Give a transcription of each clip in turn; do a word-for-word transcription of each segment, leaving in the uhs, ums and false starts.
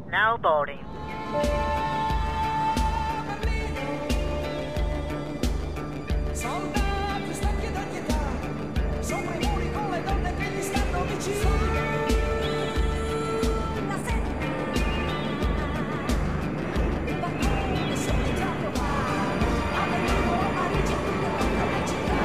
Now boarding. Soldati stanchi da pietà, sopra i muri con le donne che gli stanno vicino. La sera, il balcone solitario va, avvenivo a Parigi tutta la città.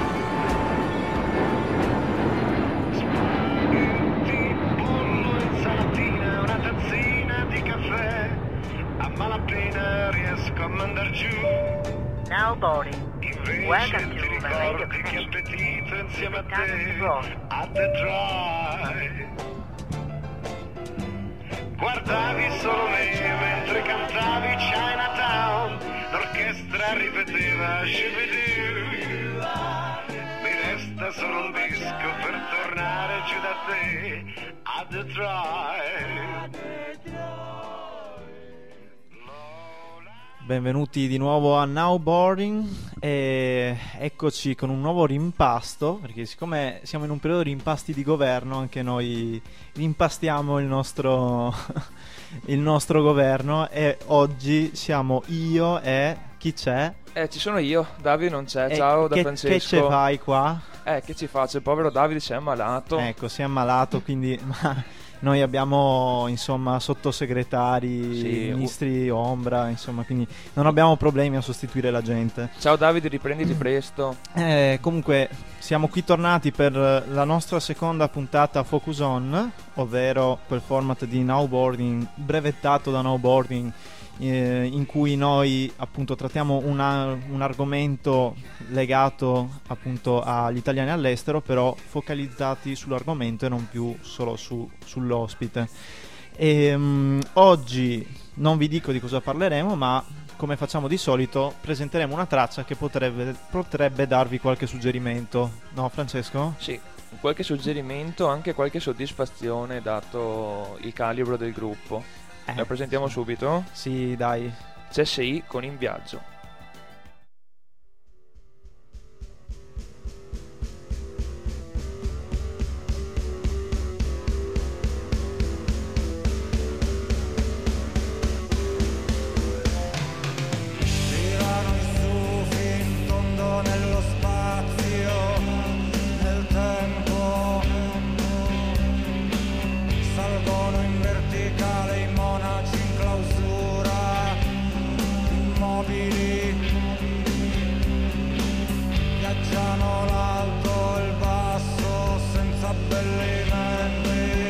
Spaghetti, pollo, insalatina, una tazzina di caffè, a malapena riesco a mandar giù. Now boarding. Invece Welcome ti to ricordi Radio che Connection. appetito insieme a Captain te Ross. a The Drive. Guardavi solo me mentre cantavi Chinatown, l'orchestra ripeteva Shibidoo. Mi resta solo un disco per tornare giù da te a The Drive. Benvenuti di nuovo a Now Boarding e eccoci con un nuovo rimpasto, perché siccome siamo in un periodo di impasti di governo, anche noi rimpastiamo il nostro, il nostro governo, e oggi siamo io e chi c'è? Eh, ci sono io, Davide non c'è, E ciao da che, Francesco. Che ce fai qua? Eh, che ci faccio? Il povero Davide si è ammalato. Ecco, si è ammalato, quindi ma noi abbiamo insomma sottosegretari, Sì, ministri ombra, insomma, quindi non abbiamo problemi a sostituire la gente. Ciao Davide, riprenditi presto. Eh, comunque siamo qui tornati per la nostra seconda puntata Focus On, ovvero quel format di Nowboarding brevettato da Nowboarding, eh, in cui noi appunto trattiamo una, un argomento legato appunto agli italiani all'estero, però focalizzati sull'argomento e non più solo su, sull'ospite. E, um, oggi non vi dico di cosa parleremo, ma come facciamo di solito presenteremo una traccia che potrebbe, potrebbe darvi qualche suggerimento, no Francesco? Sì, qualche suggerimento, anche qualche soddisfazione dato il calibro del gruppo. Eh, La presentiamo subito? Sì, dai. C S I con In Viaggio. Tirano su fin tondo nello spazio, nel tempo. Salgono in verticale i monaci in clausura, immobili. Viaggiano l'alto e il basso senza abbellimenti.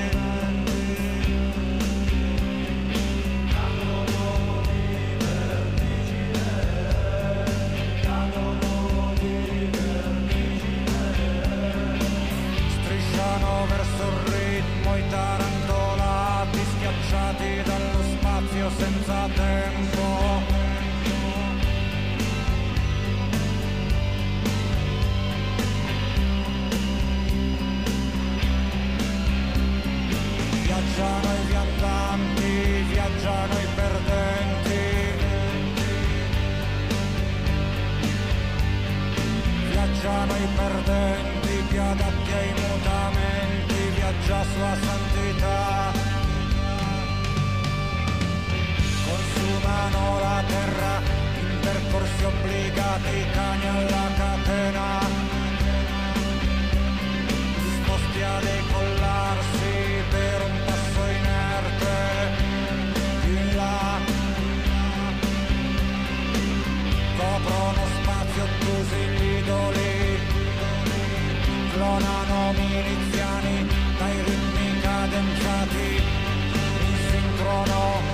Strisciano verso il ritmo i tarantolati, schiacciati dallo spazio senza tempo. Viaggiano i viandanti, viaggiano i perdenti. Viaggiano i perdenti, più adatti ai mutamenti, viaggia sua santità. Consumano la terra in percorsi obbligati, cani alla catena, disposti a decollarsi per un passo inerte. In là coprono spazio ottusi gli idoli, clonano miliziani dai ritmi cadenzati in sincrono.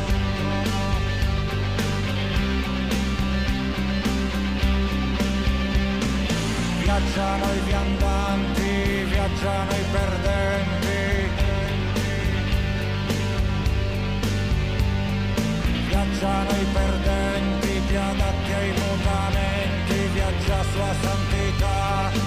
Viaggiano i viandanti, viaggiano i perdenti. Viaggiano i perdenti, più adatti ai mutamenti, viaggia sua santità.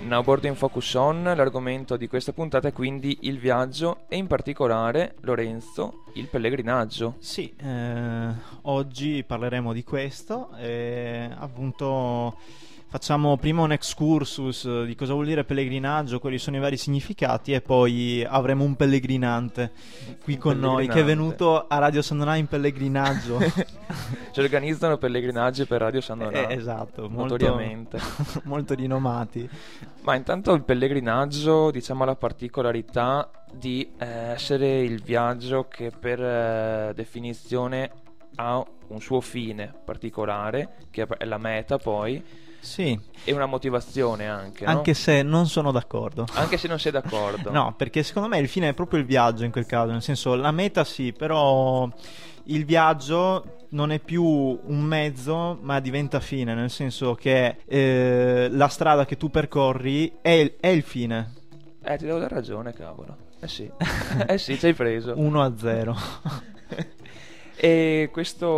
Now Boarding Focus On, l'argomento di questa puntata è quindi il viaggio e in particolare, Lorenzo, il pellegrinaggio. Sì, eh, oggi parleremo di questo e appunto facciamo prima un excursus di cosa vuol dire pellegrinaggio, quali sono i vari significati e poi avremo un pellegrinante qui con noi che è venuto a Radio San Donà in pellegrinaggio. Ci organizzano pellegrinaggi per Radio San Donà. Eh, esatto, notoriamente. Molto, molto rinomati. Ma intanto il pellegrinaggio, diciamo, ha la particolarità di eh, essere il viaggio che per eh, definizione ha un suo fine particolare, che è la meta poi. Sì. E una motivazione anche, Anche no? se non sono d'accordo. Anche se non sei d'accordo. No, perché secondo me il fine è proprio il viaggio in quel caso. Nel senso, la meta sì, però il viaggio non è più un mezzo, ma diventa fine. Nel senso che eh, la strada che tu percorri è il, è il fine. Eh, ti devo dare ragione, cavolo. Eh sì, eh sì, ci hai preso. uno a zero. E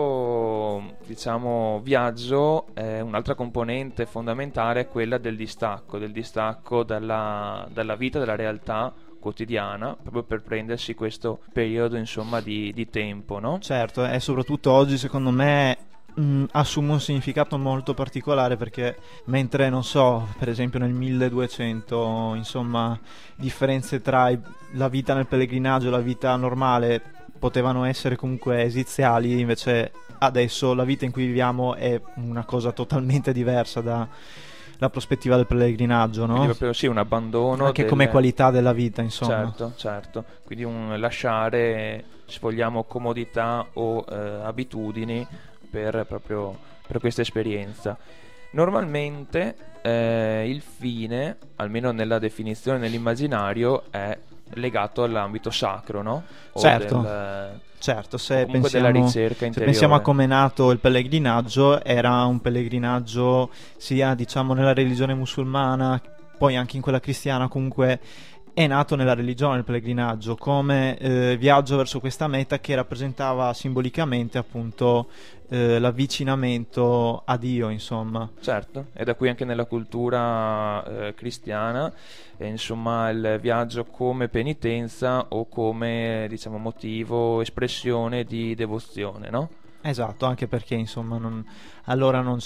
questo, diciamo, viaggio, è un'altra componente fondamentale, è quella del distacco, del distacco dalla, dalla vita, dalla realtà quotidiana, proprio per prendersi questo periodo, insomma, di, di tempo, no? Certo, e soprattutto oggi, secondo me, mh, assume un significato molto particolare, perché mentre, non so, per esempio nel milleduecento, insomma, differenze tra i- la vita nel pellegrinaggio e la vita normale potevano essere comunque esiziali, invece adesso la vita in cui viviamo è una cosa totalmente diversa dalla prospettiva del pellegrinaggio, no? Quindi proprio sì, un abbandono Anche del- come qualità della vita, insomma. Certo, certo. Quindi un lasciare, se vogliamo, comodità o eh, abitudini per proprio per questa esperienza. Normalmente eh, il fine, almeno nella definizione, nell'immaginario, è legato all'ambito sacro, no? O Certo. del- Certo, o se comunque pensiamo, della ricerca se interiore. pensiamo a come è nato il pellegrinaggio, era un pellegrinaggio sia, diciamo, nella religione musulmana, poi anche in quella cristiana, comunque è nato nella religione il pellegrinaggio come eh, viaggio verso questa meta che rappresentava simbolicamente appunto eh, l'avvicinamento a Dio, insomma. Certo, e da qui anche nella cultura eh, cristiana, eh, insomma, il viaggio come penitenza o come, diciamo, motivo, espressione di devozione, no? Esatto, anche perché insomma non, allora non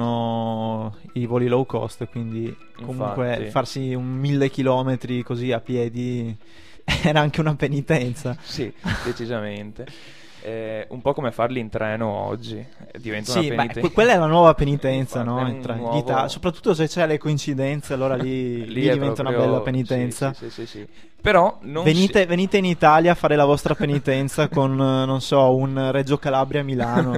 c'erano i voli low cost, quindi comunque Infatti. farsi un mille chilometri così a piedi era anche una penitenza. Sì, decisamente. Eh, un po' come farli in treno oggi, eh, diventa Sì, una beh, penitenza. que- quella è la nuova penitenza, Infatti, no? è un In tra- nuovo- l'Ita- soprattutto se c'è le coincidenze, allora lì, lì è diventa una proprio- bella penitenza. Sì, sì, sì, sì, sì. Però non Venite, si- venite in Italia a fare la vostra penitenza con, eh, non so, un Reggio Calabria a Milano.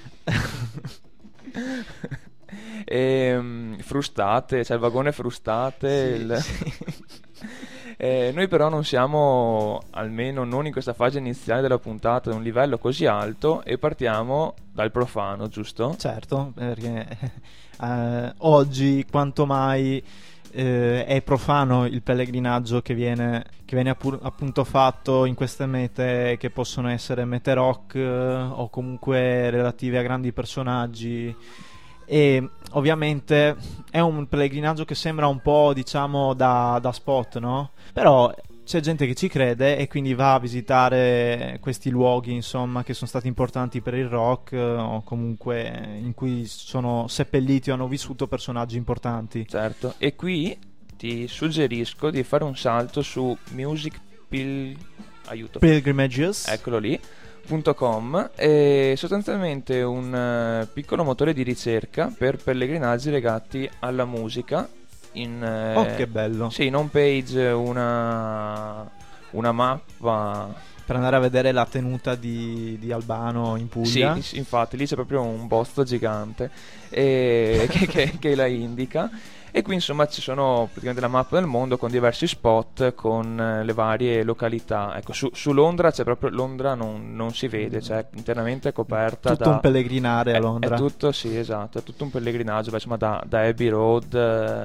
Ehm, frustate, cioè il vagone frustate. Sì, il- sì. Eh, noi però non siamo, almeno non in questa fase iniziale della puntata, ad un livello così alto e partiamo dal profano, giusto? Certo, perché eh, oggi quanto mai eh, è profano il pellegrinaggio che viene, che viene appu- appunto fatto in queste mete che possono essere mete rock eh, o comunque relative a grandi personaggi. E ovviamente è un pellegrinaggio che sembra un po', diciamo, da, da spot, no? Però c'è gente che ci crede e quindi va a visitare questi luoghi, insomma, che sono stati importanti per il rock eh, o comunque in cui sono seppelliti o hanno vissuto personaggi importanti. Certo. E qui ti suggerisco di fare un salto su Music Pil... aiuto. Pilgrimages. Eccolo lì. .com è sostanzialmente un eh, piccolo motore di ricerca per pellegrinaggi legati alla musica. In, eh, Oh, che bello. Sì, in home page una, una mappa. Per andare a vedere la tenuta di, di Albano in Puglia. Sì, sì, infatti lì c'è proprio un bozzo gigante e, che, che- che la indica. E qui insomma ci sono praticamente la mappa del mondo con diversi spot con eh, le varie località. Ecco, su, su Londra c'è proprio, Londra non, non si vede, cioè internamente è coperta Tutto da... un pellegrinare a è- Londra. È tutto, sì, esatto, è tutto un pellegrinaggio, beh, insomma, da, da Abbey Road eh,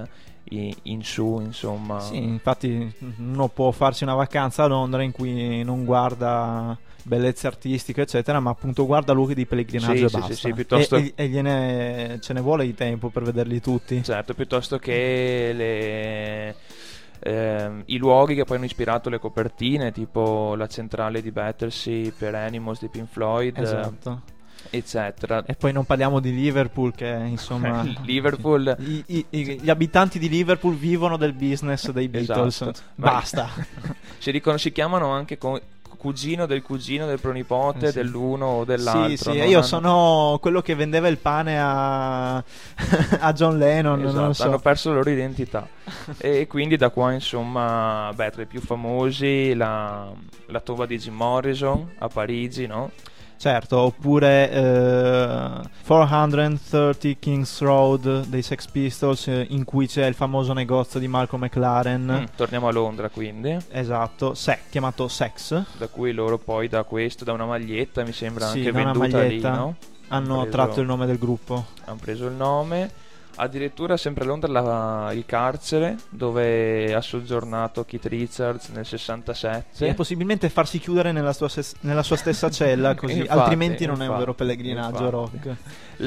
in, in su, insomma. Sì, infatti uno può farsi una vacanza a Londra in cui non guarda bellezze artistiche eccetera, ma appunto guarda luoghi di pellegrinaggio Sì, e sì, basta. sì, sì, piuttosto- e, e, e gliene, ce ne vuole di tempo per vederli tutti. Certo, piuttosto che le, ehm, i luoghi che poi hanno ispirato le copertine, tipo la centrale di Battersea per Animals di Pink Floyd, Esatto. eccetera. E poi non parliamo di Liverpool, che insomma Liverpool, i- i- i- gli abitanti di Liverpool vivono del business dei Beatles. Esatto. Ma- Basta. si, ricon- si chiamano anche co- cugino del cugino del pronipote Eh sì. dell'uno o dell'altro. Sì, sì, non io hanno- sono quello che vendeva il pane a, a John Lennon, Esatto, non lo so. hanno perso la loro identità. E quindi da qua, insomma, beh, tra i più famosi la, la tomba di Jim Morrison a Parigi, no? Certo, oppure eh, quattrocentotrenta Kings Road dei Sex Pistols, eh, in cui c'è il famoso negozio di Malcolm McLaren. Mm, torniamo a Londra, quindi, Esatto, se- chiamato Sex. da cui loro poi da questo, da una maglietta, mi sembra Sì, anche da una venduta maglietta lì, no? Hanno preso- tratto il nome del gruppo. Hanno preso il nome. Addirittura sempre a Londra la- il carcere dove ha soggiornato Keith Richards nel sessantasette. E possibilmente farsi chiudere nella sua, ses- nella sua stessa cella, così Infatti, altrimenti non è un infatti, vero pellegrinaggio infatti. rock.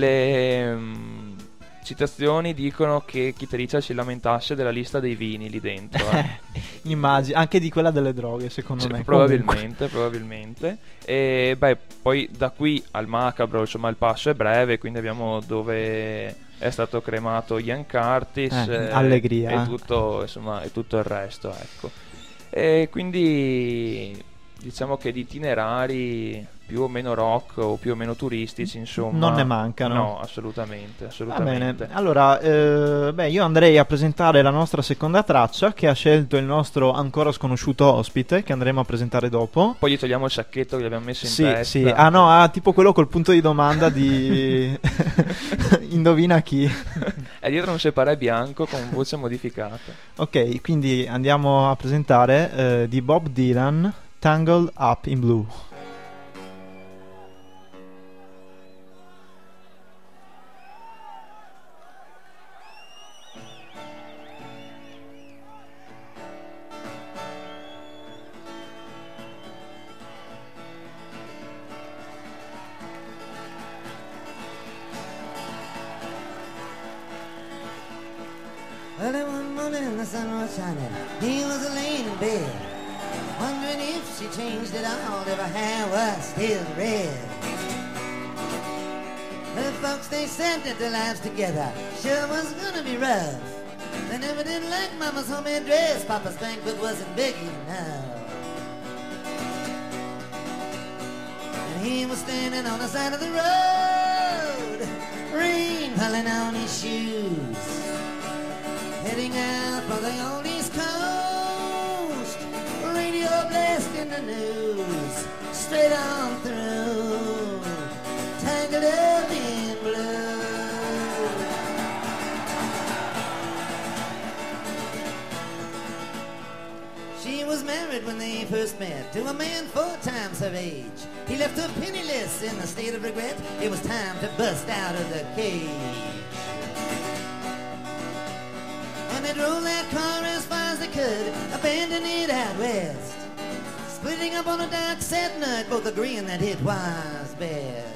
Le mm, citazioni dicono che Keith Richards si lamentasse della lista dei vini lì dentro. eh. Immagino, anche di quella delle droghe, secondo Cioè, me. probabilmente, probabilmente. E beh, poi da qui al macabro, insomma, il passo è breve, quindi abbiamo dove è stato cremato Ian Curtis, Eh, allegria. e tutto, insomma, e tutto il resto, ecco. E quindi diciamo che di itinerari più o meno rock o più o meno turistici, insomma, Non ne mancano. No, assolutamente, Va assolutamente. bene, allora eh, beh, io andrei a presentare la nostra seconda traccia che ha scelto il nostro ancora sconosciuto ospite, che andremo a presentare dopo. Poi gli togliamo il sacchetto che gli abbiamo messo in Sì, testa. sì, ah no, ha tipo quello col punto di domanda di indovina chi. E dietro un separé bianco con voce modificata. Ok, quindi andiamo a presentare eh, di Bob Dylan, Tangled Up in Blue. Early one morning the sun was shining. He was laying in bed, wondering if she changed it all, if her hair was still red. The folks, they said that their lives together sure was gonna be rough. They never did like Mama's homemade dress. Papa's banquet wasn't big enough. And he was standing on the side of the road, rain falling on his shoes, heading out for the old East Coast. Radio blasting the news, straight on through, tangled up in blue. She was married when they first met to a man four times her age. He left her penniless in a state of regret. It was time to bust out of the cage. And they drove that car as far as they could, abandoning it out west. Splitting up on a dark sad night, both agreeing that it was best.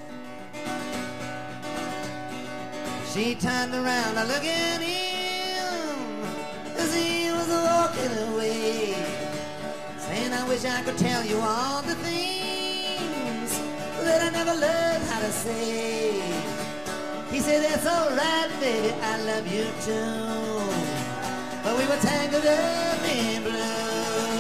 She turned around to look at him as he was walking away, saying, I wish I could tell you all the things that I never learned how to say. He said, that's alright, baby, I love you too. But we were tangled up in blue.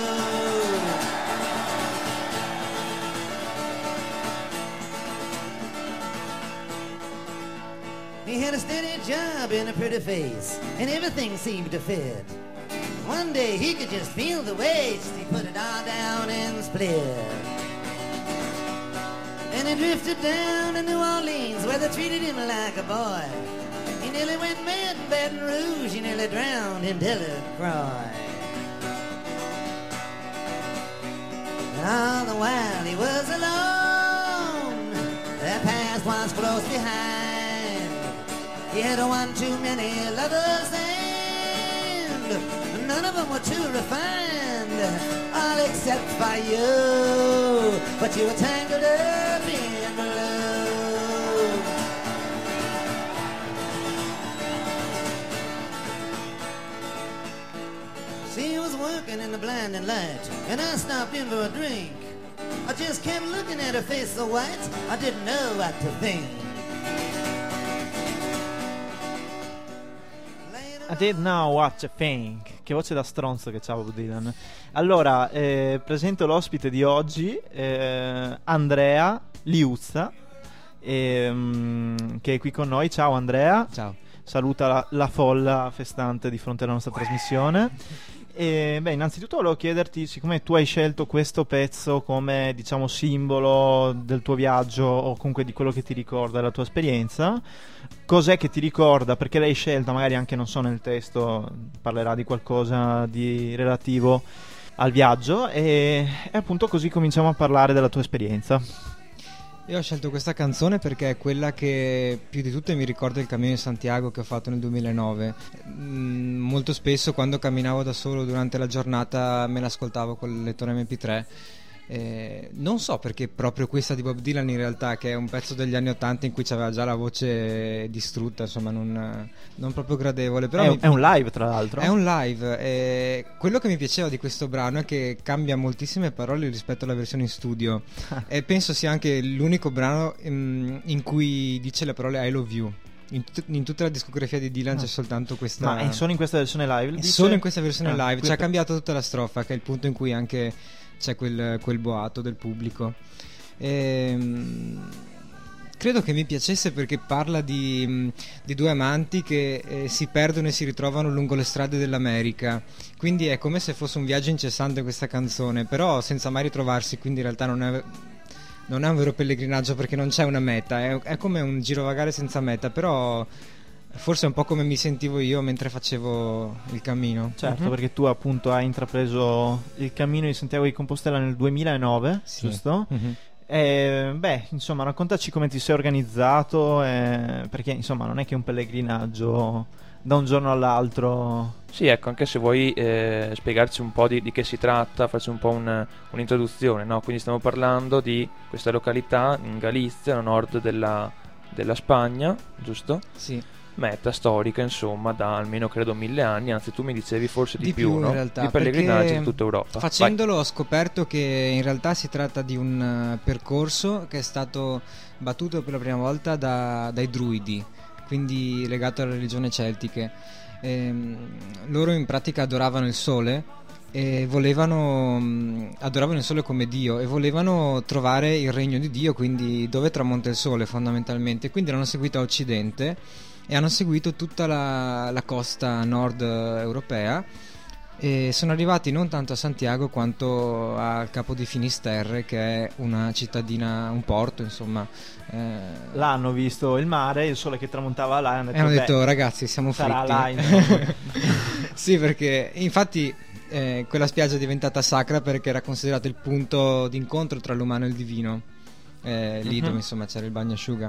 He had a steady job and a pretty face, and everything seemed to fit. One day he could just feel the waste. He put it all down and split. And he drifted down to New Orleans, where they treated him like a boy. He nearly went mad in Baton Rouge. He nearly drowned in Delacroix. And all the while he was alone, their past was close behind. He had one too many lovers, and none of them were too refined, all except for you, but you were tangled up in love. She was working in the blinding light, and I stopped in for a drink. I just kept looking at her face so white, I didn't know what to think. I didn't know what to think. Che voce da stronzo che c'ha Bob Dylan. Allora, eh, presento l'ospite di oggi, eh, Andrea Liuzza, ehm, che è qui con noi. Ciao Andrea. Ciao. Saluta la, la folla festante di fronte alla nostra trasmissione. E, beh, innanzitutto volevo chiederti, siccome tu hai scelto questo pezzo come, diciamo, simbolo del tuo viaggio o comunque di quello che ti ricorda della tua esperienza, cos'è che ti ricorda, perché l'hai scelta, magari anche, non so, nel testo parlerà di qualcosa di relativo al viaggio, e, e appunto così cominciamo a parlare della tua esperienza. Io ho scelto questa canzone perché è quella che più di tutte mi ricorda il Cammino di Santiago che ho fatto nel duemilanove. Mm, molto spesso quando camminavo da solo durante la giornata me l'ascoltavo col lettore emme pi tre. Eh, non so perché proprio questa di Bob Dylan, in realtà, che è un pezzo degli anni ottanta in cui c'aveva già la voce distrutta, insomma non, non proprio gradevole, però è, mi, è un live, tra l'altro. è un live. Eh, quello che mi piaceva di questo brano è che cambia moltissime parole rispetto alla versione in studio e penso sia anche l'unico brano in, in cui dice le parole I love you. In, tut- in tutta la discografia di Dylan c'è soltanto questa. Ma è solo in questa versione live? È dice? solo in questa versione Ah, live. qui Ci ha per- cambiato tutta la strofa, che è il punto in cui anche c'è quel, quel boato del pubblico. Ehm, credo che mi piacesse perché parla di, di due amanti che eh, si perdono e si ritrovano lungo le strade dell'America. Quindi è come se fosse un viaggio incessante questa canzone, però senza mai ritrovarsi. Quindi in realtà non è, non è un vero pellegrinaggio perché non c'è una meta. È, è come un girovagare senza meta, però forse è un po' come mi sentivo io mentre facevo il cammino. Certo, Mhm. perché tu appunto hai intrapreso il cammino di Santiago di Compostela nel duemilanove, Sì. giusto? Mhm. E, beh, insomma, raccontaci come ti sei organizzato, eh, perché insomma non è che è un pellegrinaggio da un giorno all'altro. Sì, ecco, anche se vuoi eh, spiegarci un po' di, di che si tratta, farci un po' un, un'introduzione, no? Quindi stiamo parlando di questa località in Galizia, a nord della, della Spagna, giusto? Sì. Meta storica, insomma, da almeno credo mille anni, anzi tu mi dicevi forse di, Di più, più, in no? realtà, Di pellegrinaggi perché in tutta Europa. Facendolo ho scoperto che in realtà si tratta di un uh, percorso che è stato battuto per la prima volta da, dai druidi, quindi legato alle religioni celtiche. Ehm, loro in pratica adoravano il sole e volevano mh, adoravano il sole come Dio e volevano trovare il regno di Dio, quindi dove tramonta il sole fondamentalmente. Quindi l'hanno seguito a occidente e hanno seguito tutta la, la costa nord europea e sono arrivati non tanto a Santiago quanto al Capo di Finisterre, che è una cittadina, un porto, insomma. Eh, Là hanno visto il mare, il sole che tramontava là, e hanno e detto, hanno beh, detto ragazzi siamo sarà fritti. là in- Sì, perché infatti eh, quella spiaggia è diventata sacra perché era considerato il punto d'incontro tra l'umano e il divino, eh, lì Mhm. dove insomma c'era il bagnasciuga.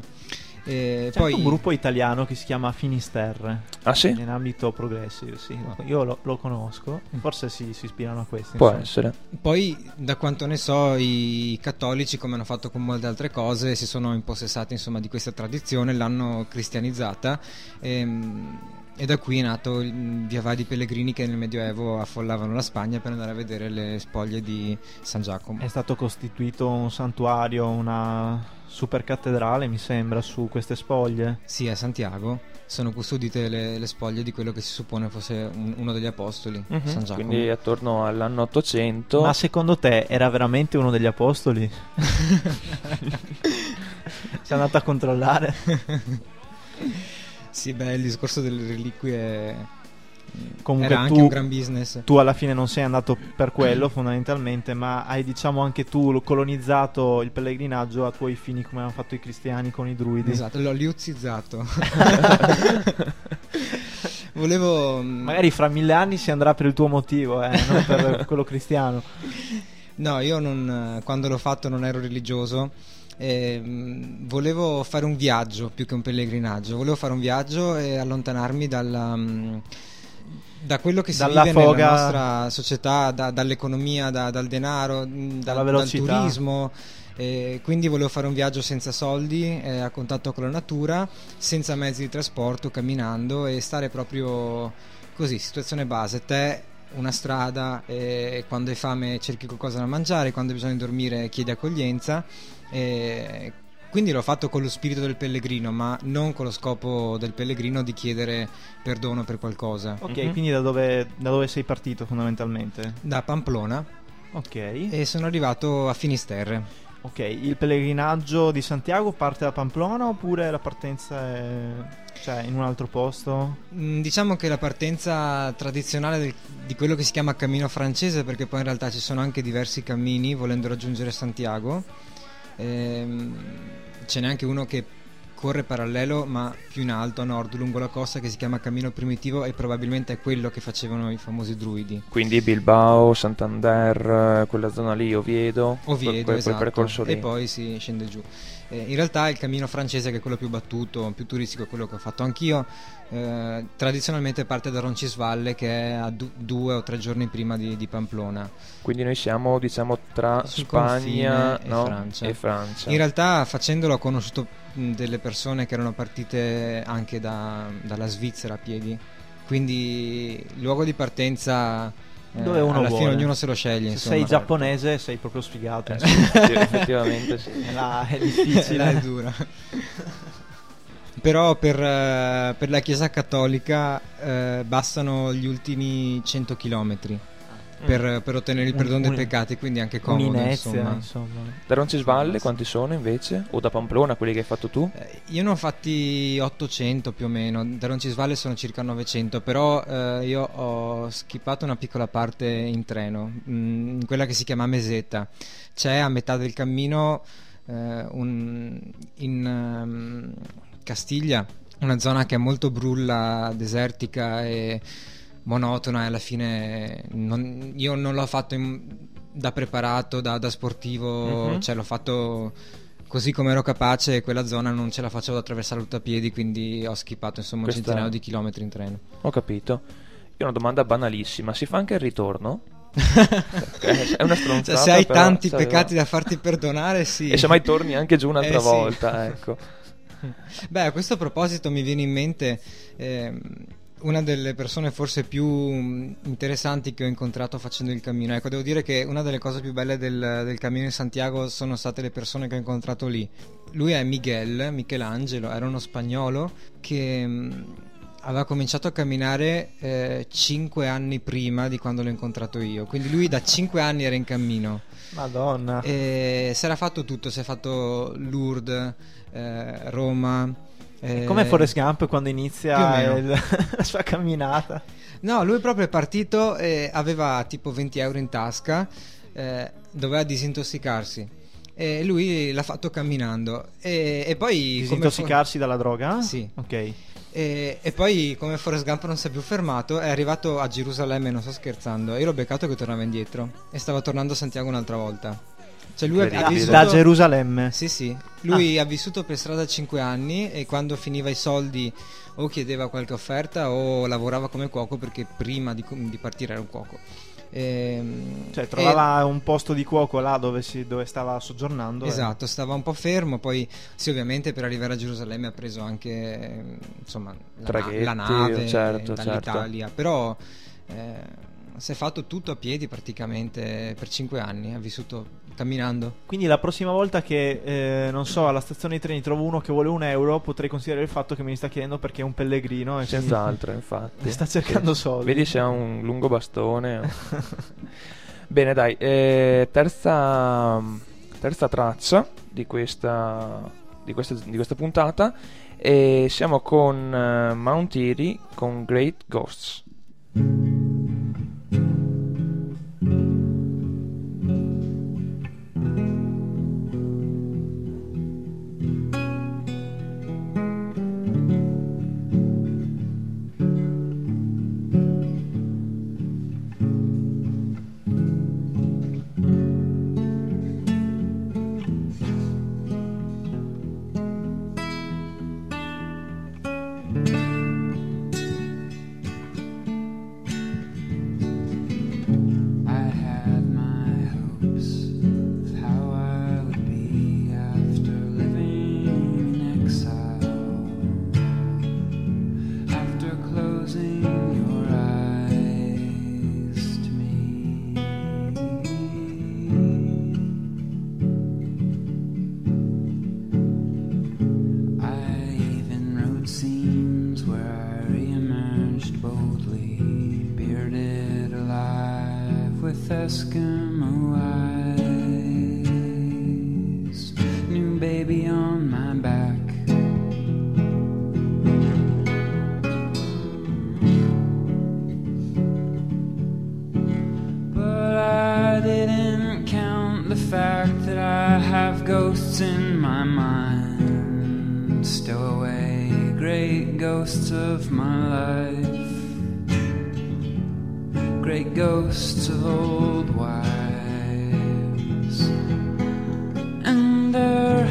E C'è poi anche un gruppo italiano che si chiama Finisterre, Ah sì? in ambito progressive, sì. Io lo, lo conosco, forse si, si ispirano a questo. Può insomma. essere. Poi, da quanto ne so, i cattolici, come hanno fatto con molte altre cose, si sono impossessati insomma di questa tradizione, l'hanno cristianizzata ehm, e da qui è nato il via vai di pellegrini che nel Medioevo affollavano la Spagna per andare a vedere le spoglie di San Giacomo. È stato costituito un santuario, una super cattedrale, mi sembra, su queste spoglie. Sì, a Santiago sono custodite le, le spoglie di quello che si suppone fosse un- uno degli apostoli, Mhm. San Giacomo. Quindi attorno all'anno ottocento. Ma secondo te era veramente uno degli apostoli? Sei andato a controllare? Sì, beh, il discorso delle reliquie Comunque era anche tu, un gran business. tu alla fine non sei andato per quello fondamentalmente, ma hai, diciamo, anche tu colonizzato il pellegrinaggio a tuoi fini, come hanno fatto i cristiani con i druidi. Esatto, l'ho liuzzizzato. Volevo Magari fra mille anni si andrà per il tuo motivo, eh, non per quello cristiano. No, io non, quando l'ho fatto non ero religioso. ehm, volevo fare un viaggio più che un pellegrinaggio. Volevo fare un viaggio e allontanarmi dalla, mm, da quello che si Dalla vive foga, nella nostra società, da- dall'economia, da- dal denaro, mh, da- dalla dal velocità. turismo. Eh, quindi volevo fare un viaggio senza soldi, eh, a contatto con la natura, senza mezzi di trasporto, camminando e stare proprio così, situazione base. Te una strada, eh, quando hai fame cerchi qualcosa da mangiare, quando hai bisogno di dormire chiedi accoglienza. eh, Quindi l'ho fatto con lo spirito del pellegrino, ma non con lo scopo del pellegrino di chiedere perdono per qualcosa. Ok, Mhm. quindi da dove, da dove sei partito fondamentalmente? Da Pamplona Ok. e sono arrivato a Finisterre. Ok, il pellegrinaggio di Santiago parte da Pamplona oppure la partenza è cioè in un altro posto? Mm, Diciamo che la partenza tradizionale del- di quello che si chiama cammino francese, perché poi in realtà ci sono anche diversi cammini volendo raggiungere Santiago. Ehm, ce n'è anche uno che corre parallelo ma più in alto a nord lungo la costa, che si chiama cammino primitivo e probabilmente è quello che facevano i famosi druidi. Quindi Bilbao, Santander, eh, quella zona lì, Oviedo, Oviedo, quel, quel esatto. percorso lì. E poi si scende giù. Eh, in realtà il cammino francese, che è quello più battuto, più turistico, è quello che ho fatto anch'io, eh, tradizionalmente parte da Roncisvalle, che è a du- due o tre giorni prima di, di Pamplona. Quindi noi siamo, diciamo, tra Sul Spagna confine e no? Francia. e Francia. In realtà facendolo ho conosciuto mh, delle persone che erano partite anche da- dalla Svizzera a piedi, quindi il luogo di partenza, eh, Dove uno alla fine vuole. ognuno se lo sceglie, Se insomma. sei giapponese sei proprio sfigato. Eh, insomma. sì, effettivamente sì. Là è Là difficile. è dura. Però per, eh, per la Chiesa Cattolica eh, bastano gli ultimi cento chilometri per, per ottenere il Un- perdono dei un- peccati, quindi anche comodo, Un'inezia, insomma. insomma. Da Roncisvalle quanti sono invece? O da Pamplona, quelli che hai fatto tu? Eh, Io ne ho fatti ottocento più o meno, da Roncisvalle sono circa novecento, però eh, io ho skippato una piccola parte in treno, mm, in quella che si chiama Meseta. C'è a metà del cammino eh, un- in ehm, Castiglia, una zona che è molto brulla, desertica e monotona, e alla fine non- io non l'ho fatto in- da preparato, da, da sportivo, Mhm. cioè l'ho fatto così come ero capace, e quella zona non ce la facevo ad attraversare tutta a piedi, quindi ho skippato insomma un Questa- centinaio di chilometri in treno. Ho capito. Io ho una domanda banalissima, si fa anche il ritorno? È una stronzata, Cioè, se hai però tanti serve- peccati da farti perdonare, sì. E se mai torni anche giù un'altra Eh, sì. volta, ecco. Beh, a questo proposito mi viene in mente ehm, una delle persone forse più mh, interessanti che ho incontrato facendo il cammino. Ecco, devo dire che una delle cose più belle del, del cammino in Santiago sono state le persone che ho incontrato lì. Lui è Miguel, Michelangelo, era uno spagnolo che mh, aveva cominciato a camminare eh, cinque anni prima di quando l'ho incontrato io. Quindi lui da cinque anni era in cammino. Madonna. E si era fatto tutto, si è fatto Lourdes, eh, Roma. eh, Come Forrest Gump quando inizia più o meno. il- la sua camminata. No, lui proprio è partito e aveva tipo venti euro in tasca, eh, doveva disintossicarsi. E lui l'ha fatto camminando. E, e poi come Disintossicarsi dalla droga? Sì. Ok. E, e poi, come Forrest Gump non si è più fermato, è arrivato a Gerusalemme, non sto scherzando. Io l'ho beccato che tornava indietro e stava tornando a Santiago un'altra volta. Cioè, lui ha, ha Incredibile. vissuto. Da Gerusalemme. Sì, sì. Lui ha vissuto per strada cinque anni e quando finiva i soldi o chiedeva qualche offerta o lavorava come cuoco, perché prima di, di partire era un cuoco. Ehm, Cioè e- trovava un posto di cuoco là dove, si, dove stava soggiornando. e- Esatto, stava un po' fermo, poi sì, ovviamente per arrivare a Gerusalemme ha preso anche eh, insomma la, na- Traghetti, la nave certo, dall'Italia, però eh, si è fatto tutto a piedi praticamente per cinque anni, ha vissuto camminando. Quindi la prossima volta che, eh, non so, alla stazione dei treni trovo uno che vuole un euro, potrei considerare il fatto che me li sta chiedendo perché è un pellegrino e quindi Senz'altro, infatti. sta cercando Sì. soldi. Vedi se ha un lungo bastone. Bene, dai, eh, terza, terza traccia di questa, di questa, di questa puntata. E siamo con eh, Mount Erie con Great Ghosts. fields where I re-emerged boldly, bearded alive with Eskimo eyes, new baby on my back. But I didn't count the fact that I have ghosts in my mind, stowaway great ghosts of my life, great ghosts of old wives, and they're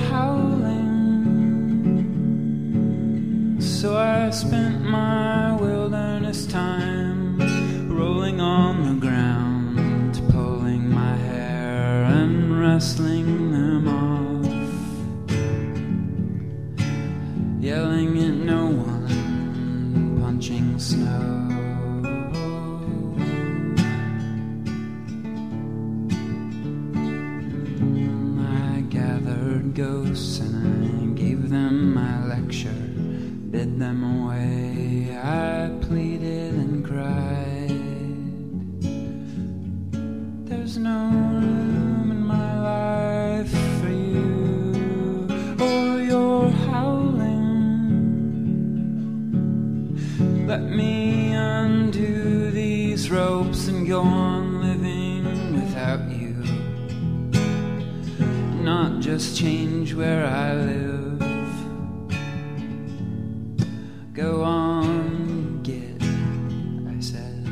howling. So I spent my wilderness time rolling on the ground, pulling my hair and wrestling them off, yelling at no one, punching snow. I gathered ghosts and I gave them my lecture, bid them away. I pleaded and cried. There's no room in my life for you or your howling. Let me undo these ropes and go on living without you, not just change where I live. Go on, get, I said.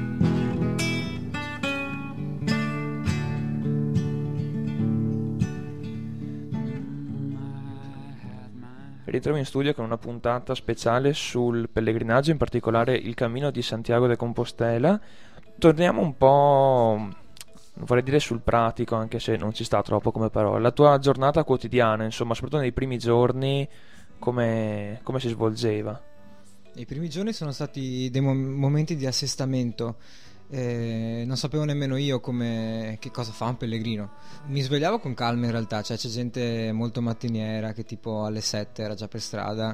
Ritrovo in studio con una puntata speciale sul pellegrinaggio, in particolare il cammino di Santiago de Compostela. Torniamo un po', non vorrei dire sul pratico, anche se non ci sta troppo come parola. La tua giornata quotidiana, insomma, soprattutto nei primi giorni, come, come si svolgeva? I primi giorni sono stati dei mom- momenti di assestamento. Eh, non sapevo nemmeno io come, che cosa fa un pellegrino. Mi svegliavo con calma in realtà, cioè c'è gente molto mattiniera che tipo alle sette era già per strada.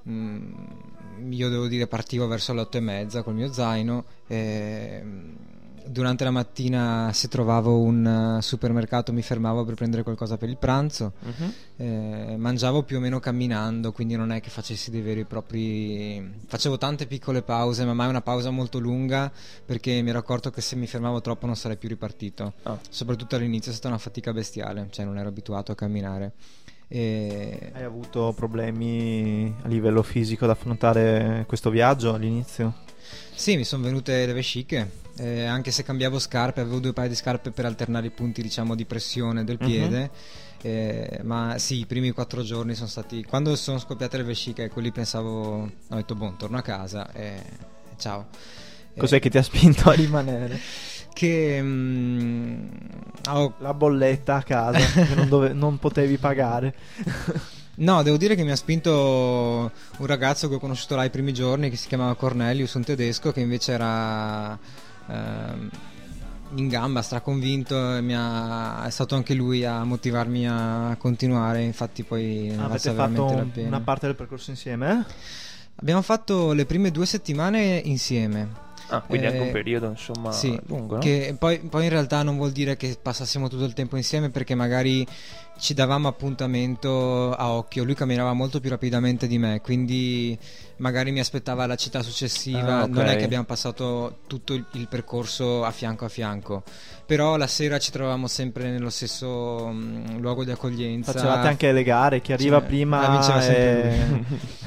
Mm, io devo dire partivo verso le otto e mezza col mio zaino. Eh, durante la mattina, se trovavo un supermercato, mi fermavo per prendere qualcosa per il pranzo. Uh-huh. Eh, mangiavo più o meno camminando, quindi non è che facessi dei veri e propri, facevo tante piccole pause, ma mai una pausa molto lunga, perché mi ero accorto che se mi fermavo troppo non sarei più ripartito. Oh. Soprattutto all'inizio è stata una fatica bestiale, cioè non ero abituato a camminare. E... Hai avuto problemi a livello fisico ad affrontare questo viaggio all'inizio? Sì, mi sono venute le vesciche, eh, anche se cambiavo scarpe, avevo due paia di scarpe per alternare i punti, diciamo, di pressione del piede. Uh-huh. Eh, ma sì, i primi quattro giorni sono stati, quando sono scoppiate le vesciche, quelli pensavo, ho detto boh, torno a casa e ciao. Cos'è eh, che ti ha spinto a rimanere? Che mm, oh. La bolletta a casa che non, dove, non potevi pagare. No, devo dire che mi ha spinto un ragazzo che ho conosciuto là i primi giorni, che si chiamava Cornelius, un tedesco, che invece era ehm, in gamba, straconvinto, e mi ha, è stato anche lui a motivarmi a continuare. Infatti poi ah, avete fatto la pena. Una parte del percorso insieme? Abbiamo fatto le prime due settimane insieme. Ah, quindi eh, anche un periodo insomma sì, lungo, no? Che poi, poi in realtà non vuol dire che passassimo tutto il tempo insieme, perché magari ci davamo appuntamento a occhio. Lui camminava molto più rapidamente di me, quindi magari mi aspettava la città successiva. Ah, okay. Non è che abbiamo passato tutto il, il percorso a fianco a fianco, però la sera ci trovavamo sempre nello stesso um, luogo di accoglienza. Facevate anche le gare, chi arriva cioè, prima ah, vinceva sempre e... lui.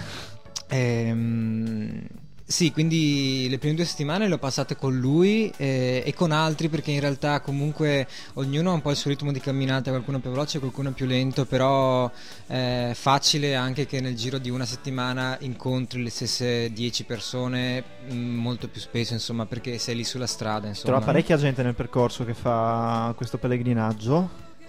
ehm Sì, quindi le prime due settimane le ho passate con lui eh, e con altri, perché in realtà comunque ognuno ha un po' il suo ritmo di camminata, qualcuno è più veloce, qualcuno è più lento, però è facile anche che nel giro di una settimana incontri le stesse dieci persone mh, molto più spesso, insomma, perché sei lì sulla strada, insomma. Trova parecchia gente nel percorso che fa questo pellegrinaggio?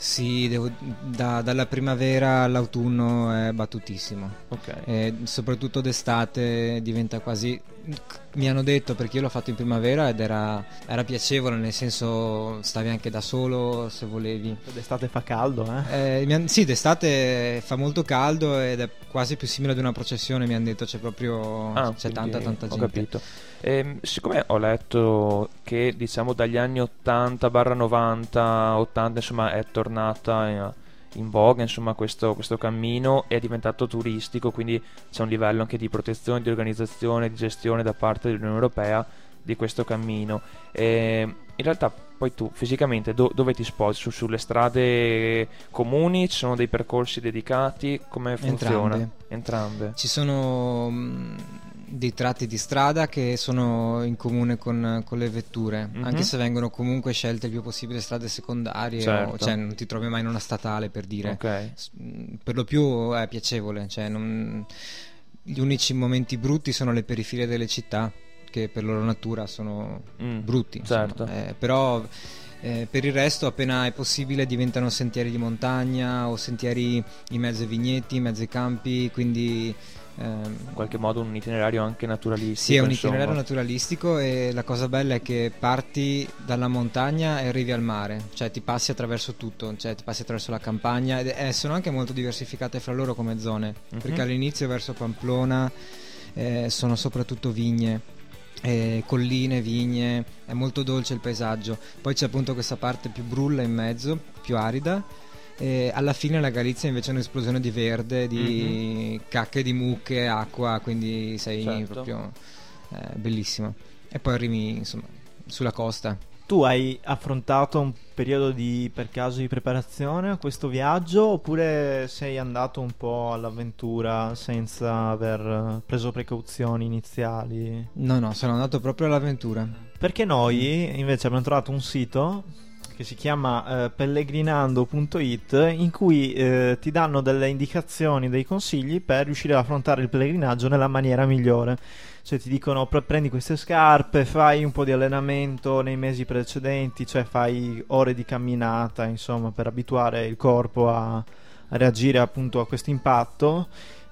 Sì, devo, da- dalla primavera all'autunno è battutissimo. Ok. E soprattutto d'estate diventa quasi, mi hanno detto, perché io l'ho fatto in primavera ed era, era piacevole, nel senso stavi anche da solo se volevi. D'estate fa caldo, eh? Eh, mi han- sì, d'estate fa molto caldo ed è quasi più simile ad una processione, mi hanno detto, c'è proprio Ah, c'è quindi tanta tanta ho gente. capito. Ehm, siccome ho letto che diciamo dagli anni ottanta novanta, ottanta insomma è tornata in, in voga insomma questo, questo cammino, è diventato turistico, quindi c'è un livello anche di protezione, di organizzazione, di gestione da parte dell'Unione Europea di questo cammino. Ehm, in realtà poi tu fisicamente do- dove ti sposti? Su- sulle strade comuni? Ci sono dei percorsi dedicati? Come funziona? Entrambe. Entrambe. Ci sono mh, dei tratti di strada che sono in comune con, con le vetture, Mhm. anche se vengono comunque scelte il più possibile strade secondarie, o, Certo. cioè non ti trovi mai in una statale, per dire. Ok. S- mh, Per lo più è piacevole, cioè non- gli unici momenti brutti sono le periferie delle città, che per loro natura sono Mm, brutti, insomma. certo. Eh, però eh, per il resto, appena è possibile, diventano sentieri di montagna o sentieri in mezzo ai vigneti, in mezzo ai campi, quindi ehm, In qualche modo un itinerario anche naturalistico. sì, è un insomma. itinerario naturalistico, e la cosa bella è che parti dalla montagna e arrivi al mare, cioè ti passi attraverso tutto, cioè ti passi attraverso la campagna, ed è- sono anche molto diversificate fra loro come zone, Mhm. perché all'inizio verso Pamplona eh, sono soprattutto vigne, eh, colline, vigne, è molto dolce il paesaggio. Poi c'è appunto questa parte più brulla in mezzo, più arida, e alla fine la Galizia invece è un'esplosione di verde, di cacche di mucche, acqua, quindi sei Certo. proprio eh, bellissima. E poi arrivi insomma sulla costa. Tu hai affrontato un periodo di, per caso, di preparazione a questo viaggio, oppure sei andato un po' all'avventura senza aver eh, preso precauzioni iniziali? No, no, sono andato proprio all'avventura. Perché noi invece abbiamo trovato un sito che si chiama eh, pellegrinando punto it, in cui eh, ti danno delle indicazioni, dei consigli per riuscire ad affrontare il pellegrinaggio nella maniera migliore. Cioè ti dicono: pre- prendi queste scarpe, fai un po' di allenamento nei mesi precedenti, cioè fai ore di camminata, insomma, per abituare il corpo a, a reagire appunto a questo impatto.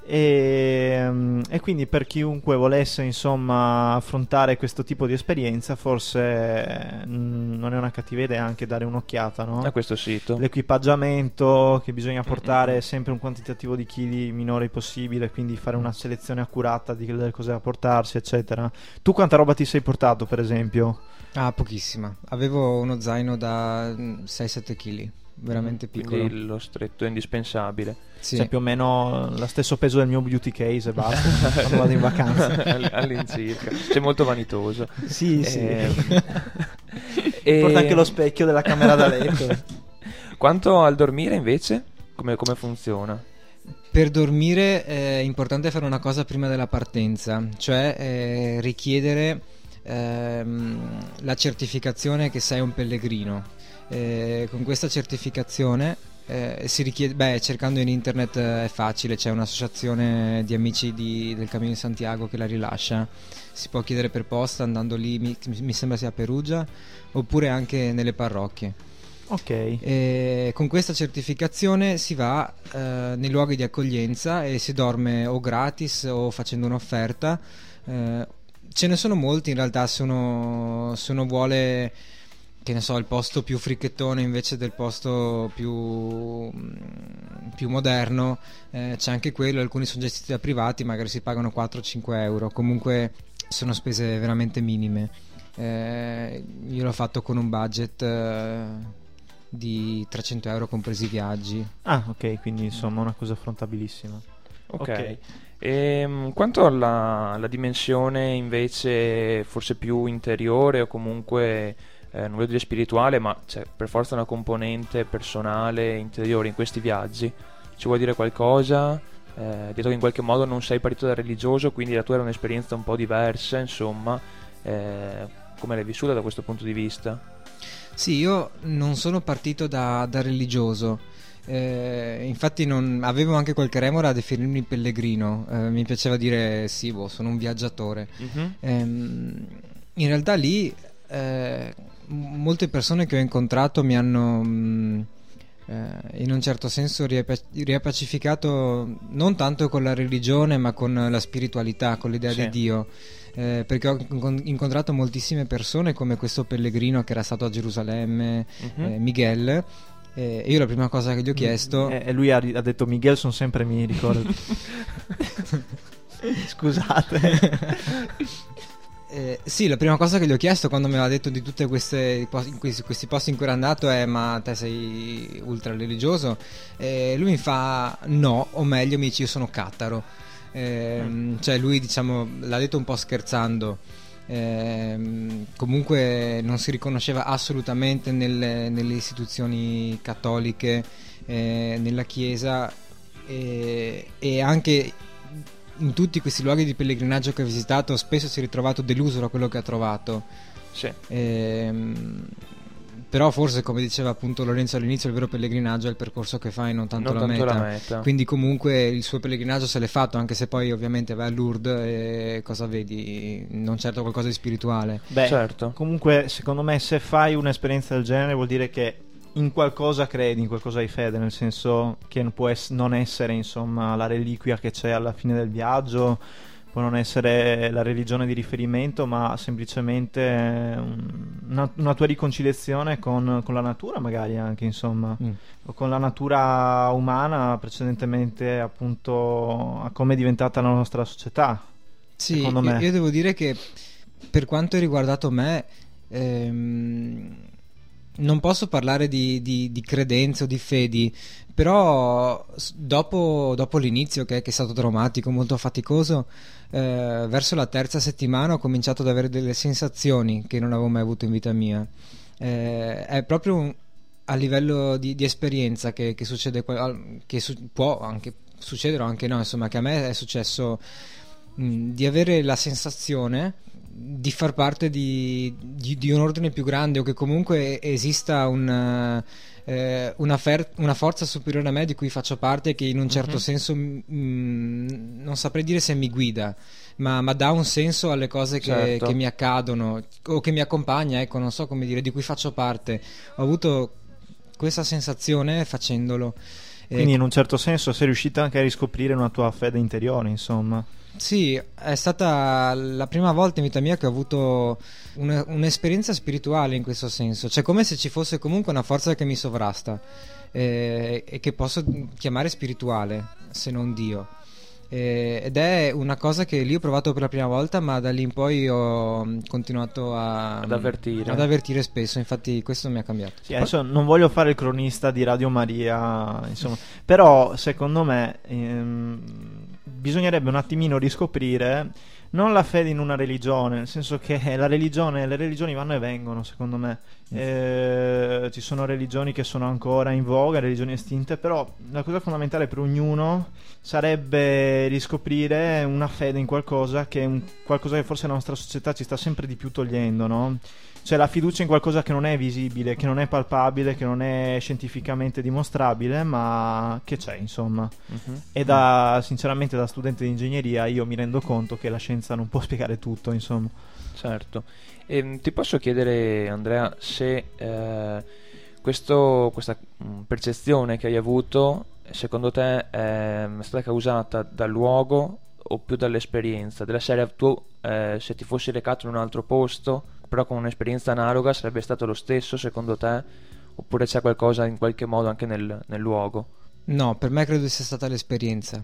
E, mm, e quindi per chiunque volesse insomma affrontare questo tipo di esperienza, forse mm, non è una cattiva idea anche dare un'occhiata, no? A questo sito. L'equipaggiamento, che bisogna portare Mm-mm. sempre un quantitativo di chili minore possibile, quindi fare una selezione accurata di delle cose da portarsi, eccetera. Tu quanta roba ti sei portato, per esempio? Ah, pochissima. Avevo uno zaino da sei sette chili, veramente piccolo. Quindi lo stretto è indispensabile. Sì. Cioè più o meno lo stesso peso del mio beauty case e basta quando vado in vacanza. All- all'incirca. Sei molto vanitoso. Sì, sì. Ehm, Porta e- anche lo specchio della camera da letto. Quanto al dormire invece? Come, come funziona? Per dormire è importante fare una cosa prima della partenza, cioè eh, richiedere ehm, la certificazione che sei un pellegrino. Eh, con questa certificazione eh, si richiede, beh, cercando in internet eh, è facile, c'è un'associazione di amici di- del Cammino di Santiago che la rilascia. Si può chiedere per posta andando lì, mi, mi sembra sia a Perugia, oppure anche nelle parrocchie. Ok. E con questa certificazione si va eh, nei luoghi di accoglienza e si dorme o gratis o facendo un'offerta. Eh, ce ne sono molti in realtà, se uno, se uno vuole, che ne so, il posto più fricchettone invece del posto più, più moderno, eh, c'è anche quello. Alcuni sono gestiti da privati, magari si pagano quattro cinque euro, comunque sono spese veramente minime. Eh, io l'ho fatto con un budget eh, di trecento euro compresi i viaggi. Ah, ok, quindi insomma una cosa affrontabilissima. Ok. Ok. Ehm, quanto alla, alla dimensione invece forse più interiore o comunque eh, non voglio dire spirituale, ma c'è per forza una componente personale interiore in questi viaggi, ci vuoi dire qualcosa? Eh, detto che in qualche modo non sei partito da religioso, quindi la tua era un'esperienza un po' diversa, insomma, eh, come l'hai vissuta da questo punto di vista? Sì, io non sono partito da, da religioso. Eh, infatti non, avevo anche qualche remora a definirmi pellegrino. Eh, mi piaceva dire sì, boh, sono un viaggiatore. Mhm. Ehm, in realtà lì eh, m- molte persone che ho incontrato mi hanno mh, eh, in un certo senso riappa- riappacificato non tanto con la religione ma con la spiritualità, con l'idea Sì. di Dio. Eh, perché ho incon- incontrato moltissime persone come questo pellegrino che era stato a Gerusalemme, Mhm. eh, Miguel, e io la prima cosa che gli ho chiesto E, e lui ha, ri- ha detto Miguel sono sempre mi ricordo. Scusate. Eh, sì, la prima cosa che gli ho chiesto quando mi aveva detto di tutti questi, questi posti in cui era andato è: ma te sei ultra religioso? E lui mi fa no, o meglio mi dice io sono cattaro. Eh, Mm. Cioè lui, diciamo, l'ha detto un po' scherzando. Eh, comunque non si riconosceva assolutamente nelle, nelle istituzioni cattoliche, eh, nella chiesa, e, e anche in tutti questi luoghi di pellegrinaggio che ho visitato spesso si è ritrovato deluso da quello che ha trovato. Sì. Ehm, però forse, come diceva appunto Lorenzo all'inizio, il vero pellegrinaggio è il percorso che fai, non tanto, Non la, tanto meta. la meta. Quindi comunque il suo pellegrinaggio se l'è fatto, anche se poi ovviamente vai a Lourdes e cosa vedi? Non certo qualcosa di spirituale. Beh, Certo. comunque secondo me se fai un'esperienza del genere vuol dire che in qualcosa credi, in qualcosa hai fede, nel senso che non può ess- non essere insomma la reliquia che c'è alla fine del viaggio, può non essere la religione di riferimento, ma semplicemente un- una, una tua riconciliazione con, con la natura, magari anche insomma, Mm. o con la natura umana precedentemente appunto a come è diventata la nostra società. Sì, Secondo io, me. io devo dire che per quanto è riguardato me, ehm, non posso parlare di, di- di credenze o di fedi, però s- dopo, dopo l'inizio, che, che è stato traumatico, molto faticoso, eh, verso la terza settimana ho cominciato ad avere delle sensazioni che non avevo mai avuto in vita mia. Eh, è proprio un- a livello di, di esperienza che, che succede, qual- che su- può anche succedere o anche no, insomma, che a me è successo, mh, di avere la sensazione di far parte di, di- di un ordine più grande, o che comunque esista un, eh, una, fer- una forza superiore a me di cui faccio parte, che in un certo Mhm. senso mh, non saprei dire se mi guida, ma, ma dà un senso alle cose che, Certo. che mi accadono o che mi accompagna, ecco, non so come dire, di cui faccio parte. Ho avuto questa sensazione facendolo. E Quindi in un certo senso sei riuscita anche a riscoprire una tua fede interiore, insomma. sì, è stata la prima volta in vita mia che ho avuto una- un'esperienza spirituale in questo senso, cioè come se ci fosse comunque una forza che mi sovrasta, eh, e che posso chiamare spirituale, se non Dio. Eh, ed è una cosa che lì ho provato per la prima volta, ma da lì in poi ho mm, continuato a, Ad avvertire. ad avvertire spesso, infatti questo mi ha cambiato. Sì, adesso non voglio fare il cronista di Radio Maria, insomma, però secondo me ehm, bisognerebbe un attimino riscoprire non la fede in una religione, nel senso che la religione, le religioni vanno e vengono, secondo me. Eh, ci sono religioni che sono ancora in voga, religioni estinte, però la cosa fondamentale per ognuno sarebbe riscoprire una fede in qualcosa che è un, qualcosa che forse la nostra società ci sta sempre di più togliendo, no? Cioè la fiducia in qualcosa che non è visibile, che non è palpabile, che non è scientificamente dimostrabile, ma che c'è, insomma. Mhm. E da, sinceramente, da studente di ingegneria io mi rendo conto che la scienza non può spiegare tutto, insomma. Certo. Ehm, ti posso chiedere, Andrea, se eh, questo, questa mh, percezione che hai avuto, secondo te ehm, è stata causata dal luogo o più dall'esperienza? Della serie, tu eh, se ti fossi recato in un altro posto, però con un'esperienza analoga, sarebbe stato lo stesso secondo te? Oppure c'è qualcosa in qualche modo anche nel, nel luogo? No, per me credo sia stata l'esperienza.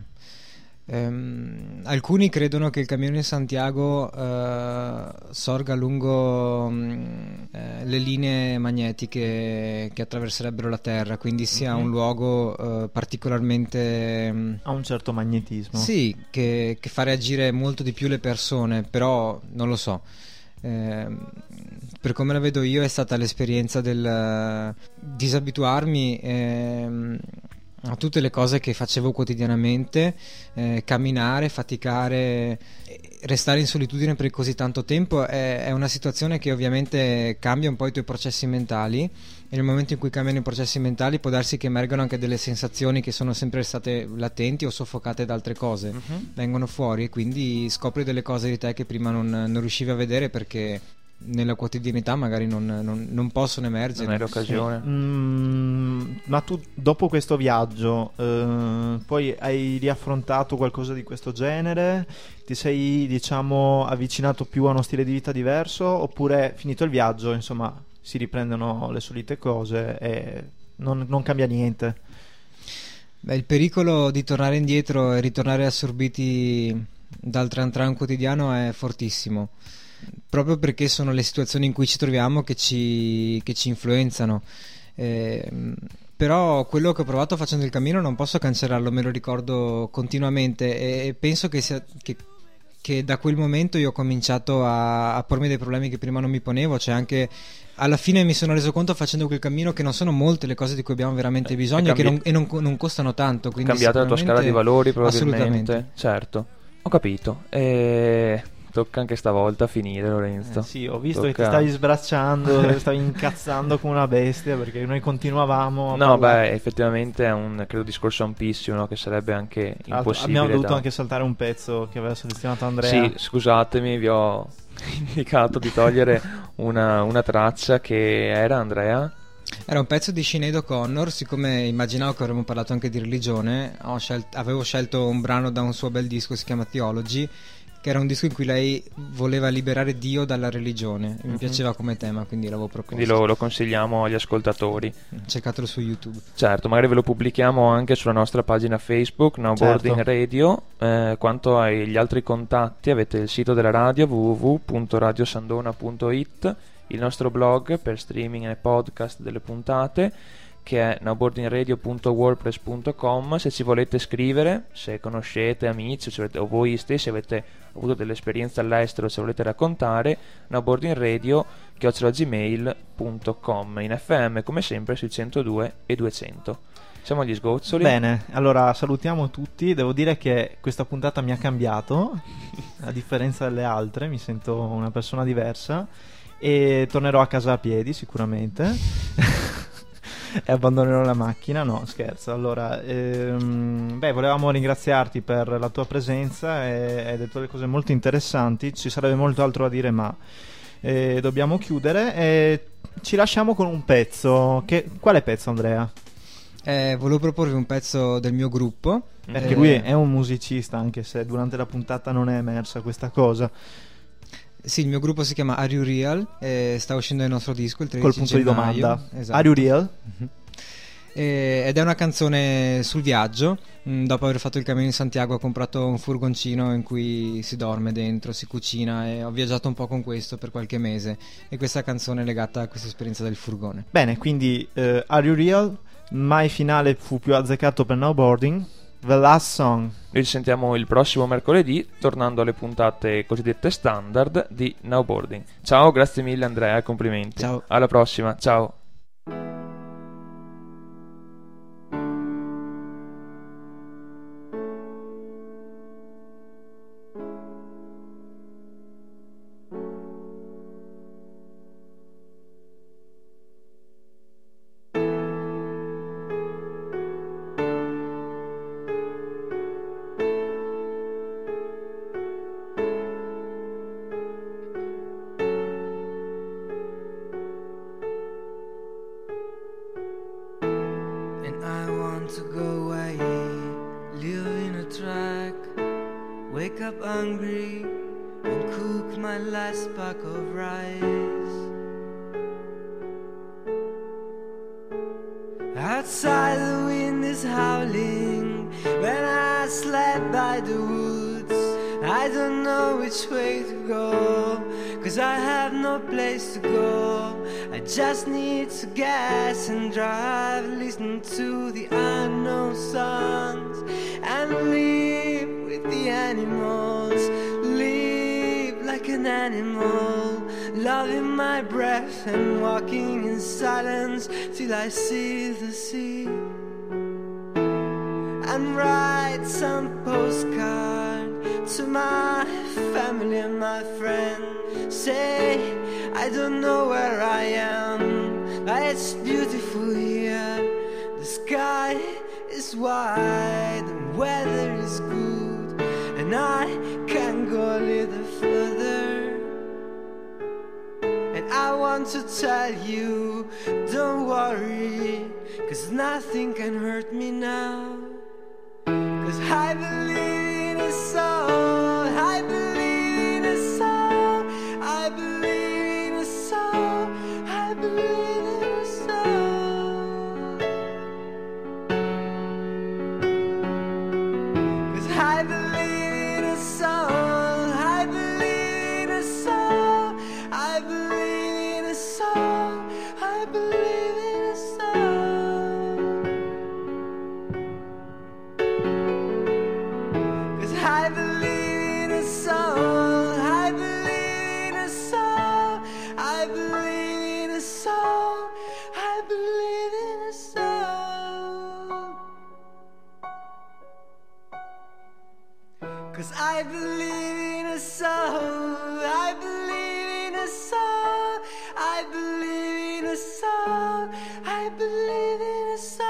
Ehm, alcuni credono che il cammino di Santiago eh, sorga lungo mh, eh, le linee magnetiche che attraverserebbero la Terra, quindi sia Mhm. un luogo eh, particolarmente mh, Ha un certo magnetismo. sì, che, che fa reagire molto di più le persone, però non lo so. Ehm, per come la vedo io è stata l'esperienza del eh, disabituarmi ehm, a tutte le cose che facevo quotidianamente, eh, camminare, faticare, eh, restare in solitudine per così tanto tempo è, è una situazione che ovviamente cambia un po' i tuoi processi mentali, e nel momento in cui cambiano i processi mentali può darsi che emergano anche delle sensazioni che sono sempre state latenti o soffocate da altre cose, Mhm. vengono fuori, e quindi scopri delle cose di te che prima non, non riuscivi a vedere perché nella quotidianità magari non, non, non possono emergere. Non è l'occasione. Sì. Mm, ma tu dopo questo viaggio eh, poi hai riaffrontato qualcosa di questo genere? Ti sei, diciamo, avvicinato più a uno stile di vita diverso, oppure finito il viaggio, insomma, si riprendono le solite cose e non, non cambia niente? Beh, il pericolo di tornare indietro e ritornare assorbiti dal tran tran quotidiano è fortissimo, proprio perché sono le situazioni in cui ci troviamo che ci, che ci influenzano. Eh, però quello che ho provato facendo il cammino non posso cancellarlo, me lo ricordo continuamente, e, e penso che, sia, che, che da quel momento io ho cominciato a, a pormi dei problemi che prima non mi ponevo, cioè anche alla fine mi sono reso conto facendo quel cammino che non sono molte le cose di cui abbiamo veramente Eh, bisogno, è cambi- e che non, e non, non costano tanto, È quindi cambiata la tua scala di valori probabilmente. assolutamente. Certo, ho capito. E tocca anche stavolta finire, Lorenzo. Eh, sì, ho visto che Tocca- ti stavi sbracciando, stavi incazzando come una bestia, perché noi continuavamo a No, parlare. beh, effettivamente è un, credo, discorso ampissimo, no? Che sarebbe anche Tra l'altro impossibile abbiamo dovuto da... anche saltare un pezzo che aveva selezionato Andrea. Sì, scusatemi, vi ho indicato di togliere una, una traccia che era, Andrea. Era un pezzo di Sinead O'Connor. Siccome immaginavo che avremmo parlato anche di religione, ho scelt- avevo scelto un brano da un suo bel disco, si chiama Theology, che era un disco in cui lei voleva liberare Dio dalla religione. Mi Mhm. piaceva come tema, quindi l'avevo proposto. Quindi lo, lo consigliamo agli ascoltatori. Cercatelo su YouTube. Certo, magari ve lo pubblichiamo anche sulla nostra pagina Facebook, No Certo. Boarding Radio. Eh, quanto agli altri contatti, avete il sito della radio w w w punto radio sandona punto i t, il nostro blog per streaming e podcast delle puntate, che è noboardingradio punto wordpress punto com. Se ci volete scrivere, se conoscete amici, se avete, o voi stessi avete avuto delle esperienze all'estero, se volete raccontare, noboardingradio chiocciola gmail punto com. In F M come sempre sui centodue e duecento. Siamo agli sgozzoli. Bene, allora salutiamo tutti. Devo dire che questa puntata mi ha cambiato, a differenza delle altre, mi sento una persona diversa e tornerò a casa a piedi sicuramente. E abbandonerò la macchina. No, scherzo. Allora, ehm, beh, volevamo ringraziarti per la tua presenza e hai detto delle cose molto interessanti. Ci sarebbe molto altro da dire, ma eh, dobbiamo chiudere e ci lasciamo con un pezzo. Che, quale pezzo, Andrea? Eh, volevo proporvi un pezzo del mio gruppo. Perché Eh, lui è un musicista, anche se durante la puntata non è emersa questa cosa. Sì, il mio gruppo si chiama Are You Real, e sta uscendo il nostro disco il tredici Col punto di gennaio. domanda. Esatto. Are you real? E- ed è una canzone sul viaggio. Mm, dopo aver fatto il cammino in Santiago ho comprato un furgoncino in cui si dorme dentro, si cucina, e ho viaggiato un po' con questo per qualche mese, e questa canzone è legata a questa esperienza del furgone. Bene, quindi eh, Are You Real? Mai finale fu più azzeccato per No Boarding. The Last Song. Noi ci sentiamo il prossimo mercoledì, tornando alle puntate cosiddette standard di Now Boarding. Ciao, grazie mille Andrea, complimenti. Ciao. Alla prossima, ciao. And I want to go away, live in a track, wake up hungry and cook my last pack of rice. Outside the wind is howling when I slide by the woods. I don't know which way to go, 'cause I have no place to go. I just need to gas and drive, listen to the unknown songs, and live with the animals. Live like an animal, loving my breath and walking in silence till I see the sea. And write some postcard to my family and my friends. Say I don't know where I am, but it's beautiful here. The sky is wide, the weather is good, and I can go a little further. I want to tell you, don't worry, 'cause nothing can hurt me now. 'Cause I believe in a soul, I believe in a soul, I believe in a soul, I believe in a soul. 'Cause I believe in a soul, I believe in a soul, I believe in a soul, I believe in a soul. 'Cause I believe in a soul, I believe in a soul, I believe in a soul, I believe in a soul. 'Cause I believe in a soul, I believe in a soul, I believe in a soul, I believe in a soul.